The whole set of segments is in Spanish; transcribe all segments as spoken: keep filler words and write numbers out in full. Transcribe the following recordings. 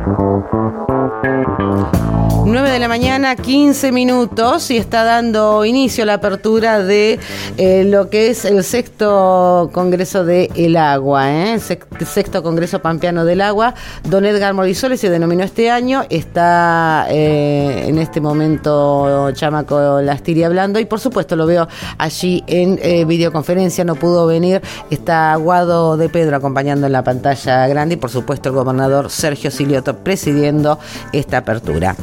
nueve de la mañana, quince minutos, y está dando inicio la apertura de eh, lo que es el sexto Congreso del Agua, ¿eh? Sexto Congreso Pampeano del Agua. Don Edgar Morisoli se denominó este año, está eh, en este momento Chamaco Lastiri hablando, y por supuesto lo veo allí en eh, videoconferencia, no pudo venir, está Guado de Pedro acompañando en la pantalla grande, y por supuesto el gobernador Sergio Silioto presidiendo esta apertura.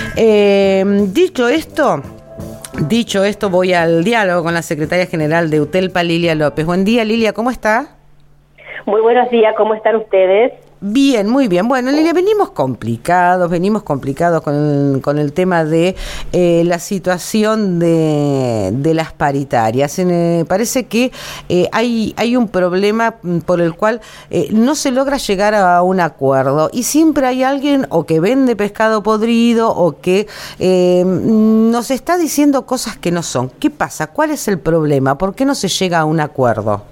Eh, dicho esto, dicho esto, voy al diálogo con la secretaria general de UTELPA, Lilia López. Buen día, Lilia, ¿cómo está? Muy buenos días, ¿cómo están ustedes? Bien, muy bien. Bueno, Lilia, venimos complicados, venimos complicados con el, con el tema de eh, la situación de, de las paritarias. Me parece que eh, hay, hay un problema por el cual eh, no se logra llegar a un acuerdo, y siempre hay alguien o que vende pescado podrido o que eh, nos está diciendo cosas que no son. ¿Qué pasa? ¿Cuál es el problema? ¿Por qué no se llega a un acuerdo?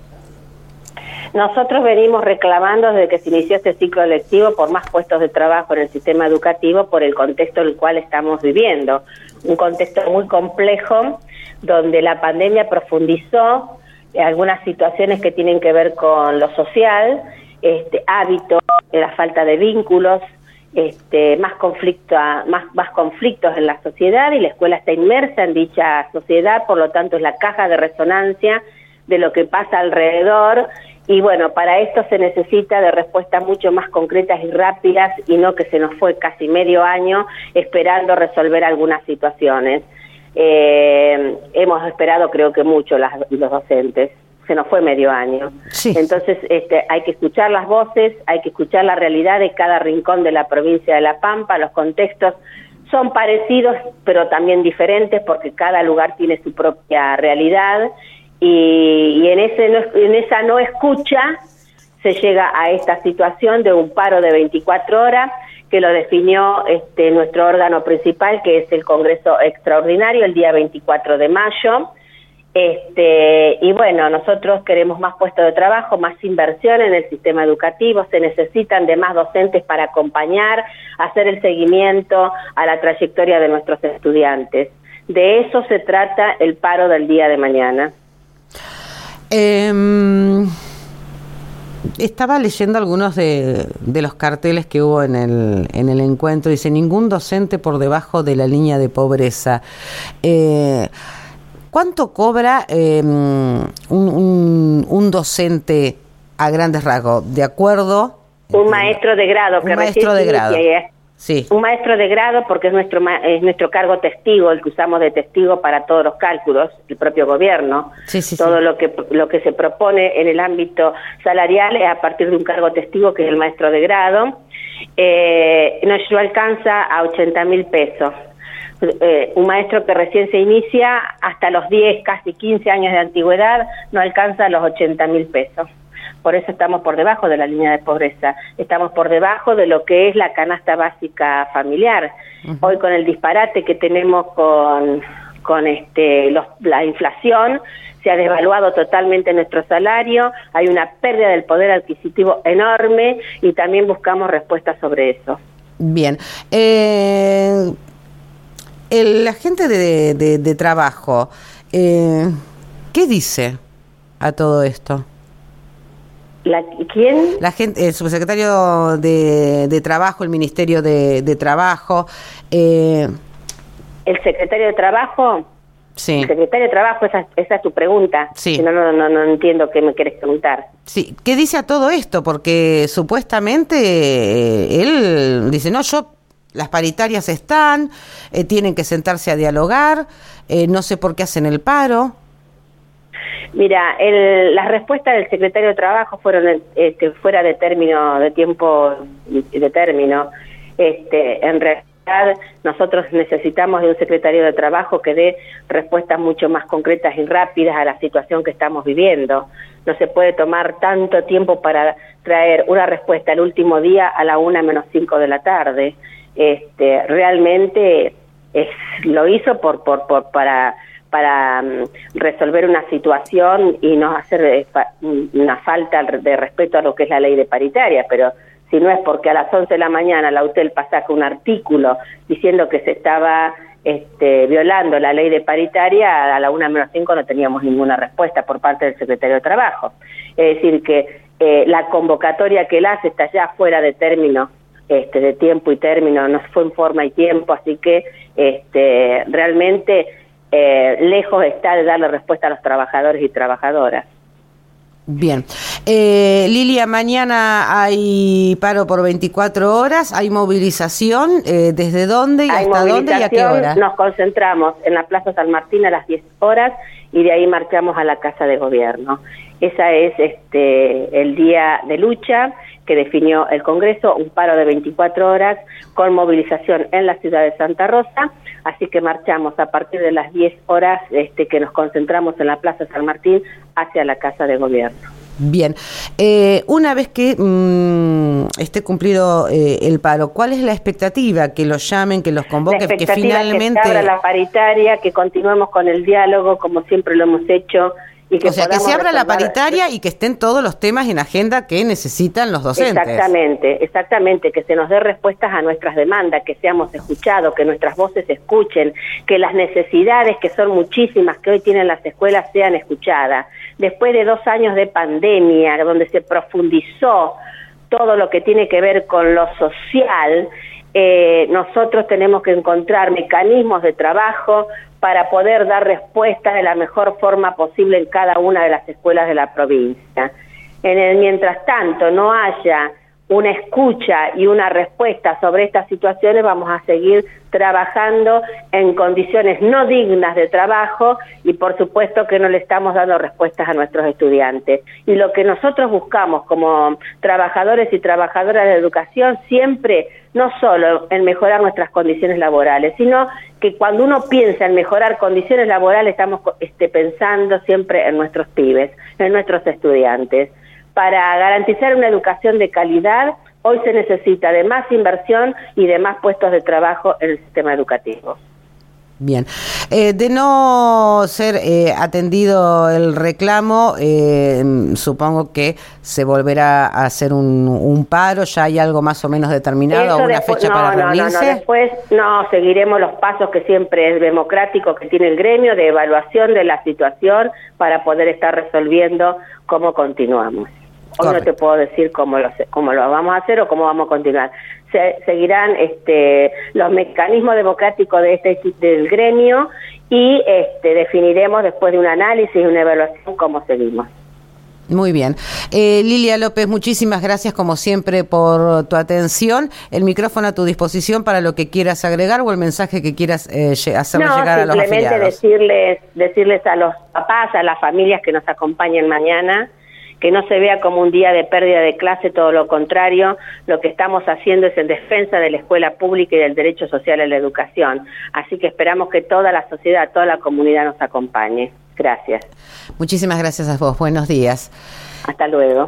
Nosotros venimos reclamando desde que se inició este ciclo lectivo por más puestos de trabajo en el sistema educativo por el contexto en el cual estamos viviendo. Un contexto muy complejo donde la pandemia profundizó algunas situaciones que tienen que ver con lo social, este, hábitos, la falta de vínculos, este, más, conflicto, más, más conflictos en la sociedad, y la escuela está inmersa en dicha sociedad, por lo tanto es la caja de resonancia de lo que pasa alrededor. Y bueno, para esto se necesita de respuestas mucho más concretas y rápidas, y no que se nos fue casi medio año esperando resolver algunas situaciones. Eh, hemos esperado creo que mucho las, los docentes, se nos fue medio año. Sí. Entonces este, hay que escuchar las voces, hay que escuchar la realidad de cada rincón de la provincia de La Pampa. Los contextos son parecidos pero también diferentes porque cada lugar tiene su propia realidad. Y, y en ese no, en esa no escucha se llega a esta situación de un paro de veinticuatro horas que lo definió este nuestro órgano principal, que es el Congreso Extraordinario, el día veinticuatro de mayo. Este, y bueno, nosotros queremos más puestos de trabajo, más inversión en el sistema educativo, se necesitan de más docentes para acompañar, hacer el seguimiento a la trayectoria de nuestros estudiantes. De eso se trata el paro del día de mañana. Eh, estaba leyendo algunos de, de los carteles que hubo en el, en el encuentro. Dice: ningún docente por debajo de la línea de pobreza. Eh, ¿Cuánto cobra eh, un, un, un docente a grandes rasgos? De acuerdo. Un maestro de grado. Un que maestro de grado. Sí. Un maestro de grado, porque es nuestro es nuestro cargo testigo, el que usamos de testigo para todos los cálculos, el propio gobierno. Sí, sí, Todo sí. lo que lo que se propone en el ámbito salarial es a partir de un cargo testigo, que es el maestro de grado. Eh, nos alcanza a ochenta mil pesos. Eh, un maestro que recién se inicia, hasta los diez, casi quince años de antigüedad, no alcanza los ochenta mil pesos. Por eso estamos por debajo de la línea de pobreza, estamos por debajo de lo que es la canasta básica familiar. Uh-huh. Hoy, con el disparate que tenemos con, con este los, la inflación, se ha devaluado totalmente nuestro salario, hay una pérdida del poder adquisitivo enorme, y también buscamos respuestas sobre eso. Bien. Eh, el agente de, de, de trabajo, eh, ¿qué dice a todo esto? La, ¿Quién? La gente, el subsecretario de, de Trabajo, el Ministerio de, de Trabajo. Eh... ¿El secretario de Trabajo? Sí. El secretario de Trabajo, esa, esa es tu pregunta. Sí. Si no, no, no, no entiendo qué me quieres preguntar. Sí. ¿Qué dice a todo esto? Porque supuestamente eh, él dice, no, yo, las paritarias están, eh, tienen que sentarse a dialogar, eh, no sé por qué hacen el paro. Mira, el, las respuestas del secretario de Trabajo fueron este, fuera de término, de tiempo de término. Este, en realidad, nosotros necesitamos de un secretario de Trabajo que dé respuestas mucho más concretas y rápidas a la situación que estamos viviendo. No se puede tomar tanto tiempo para traer una respuesta el último día a la una menos cinco de la tarde. Este, realmente es, lo hizo por, por, por para para um, resolver una situación y no hacer eh, fa una falta de respeto a lo que es la ley de paritaria, pero si no es porque a las once de la mañana la UTELPA saca un artículo diciendo que se estaba este, violando la ley de paritaria, a la una menos cinco no teníamos ninguna respuesta por parte del secretario de Trabajo. Es decir, que eh, la convocatoria que él hace está ya fuera de término, este, de tiempo y término, no fue en forma y tiempo, así que este, realmente eh, lejos está de darle respuesta a los trabajadores y trabajadoras. Bien. Eh, Lilia, mañana hay paro por veinticuatro horas, hay movilización, eh, ¿desde dónde y hay hasta dónde y a qué hora? Nos concentramos en la Plaza San Martín a las diez horas y de ahí marchamos a la Casa de Gobierno. Esa es este el día de lucha que definió el Congreso, un paro de veinticuatro horas con movilización en la ciudad de Santa Rosa, así que marchamos a partir de las diez horas este, que nos concentramos en la Plaza San Martín hacia la Casa de Gobierno. Bien, eh, una vez que mmm, esté cumplido eh, el paro, ¿cuál es la expectativa? Que los llamen, que los convoquen, que finalmente... que se abra la paritaria, que continuemos con el diálogo como siempre lo hemos hecho. Y que o sea, que se abra la paritaria y que estén todos los temas en agenda que necesitan los docentes. Exactamente, exactamente, que se nos dé respuestas a nuestras demandas, que seamos escuchados, que nuestras voces se escuchen, que las necesidades, que son muchísimas, que hoy tienen las escuelas, sean escuchadas. Después de dos años de pandemia, donde se profundizó todo lo que tiene que ver con lo social, eh, nosotros tenemos que encontrar mecanismos de trabajo para poder dar respuesta de la mejor forma posible en cada una de las escuelas de la provincia. En el mientras tanto no haya una escucha y una respuesta sobre estas situaciones, vamos a seguir trabajando en condiciones no dignas de trabajo y por supuesto que no le estamos dando respuestas a nuestros estudiantes. Y lo que nosotros buscamos como trabajadores y trabajadoras de educación siempre, no solo en mejorar nuestras condiciones laborales, sino que cuando uno piensa en mejorar condiciones laborales estamos este, pensando siempre en nuestros pibes, en nuestros estudiantes. Para garantizar una educación de calidad, hoy se necesita de más inversión y de más puestos de trabajo en el sistema educativo. Bien. Eh, de no ser eh, atendido el reclamo, eh, supongo que se volverá a hacer un, un paro. ¿Ya hay algo más o menos determinado, Eso alguna después, fecha no, para no, reunirse? No, no, después no, seguiremos los pasos que siempre es democrático que tiene el gremio de evaluación de la situación para poder estar resolviendo cómo continuamos. Hoy Correcto. No te puedo decir cómo lo, cómo lo vamos a hacer o cómo vamos a continuar. Se, seguirán este, los mecanismos democráticos de este del gremio y este, definiremos después de un análisis y una evaluación cómo seguimos. Muy bien. Eh, Lilia López, muchísimas gracias como siempre por tu atención. El micrófono a tu disposición para lo que quieras agregar o el mensaje que quieras eh, hacerle no, llegar a los afiliados. No, simplemente decirles, decirles a los papás, a las familias que nos acompañen mañana, que no se vea como un día de pérdida de clase, todo lo contrario, lo que estamos haciendo es en defensa de la escuela pública y del derecho social a la educación. Así que esperamos que toda la sociedad, toda la comunidad nos acompañe. Gracias. Muchísimas gracias a vos. Buenos días. Hasta luego.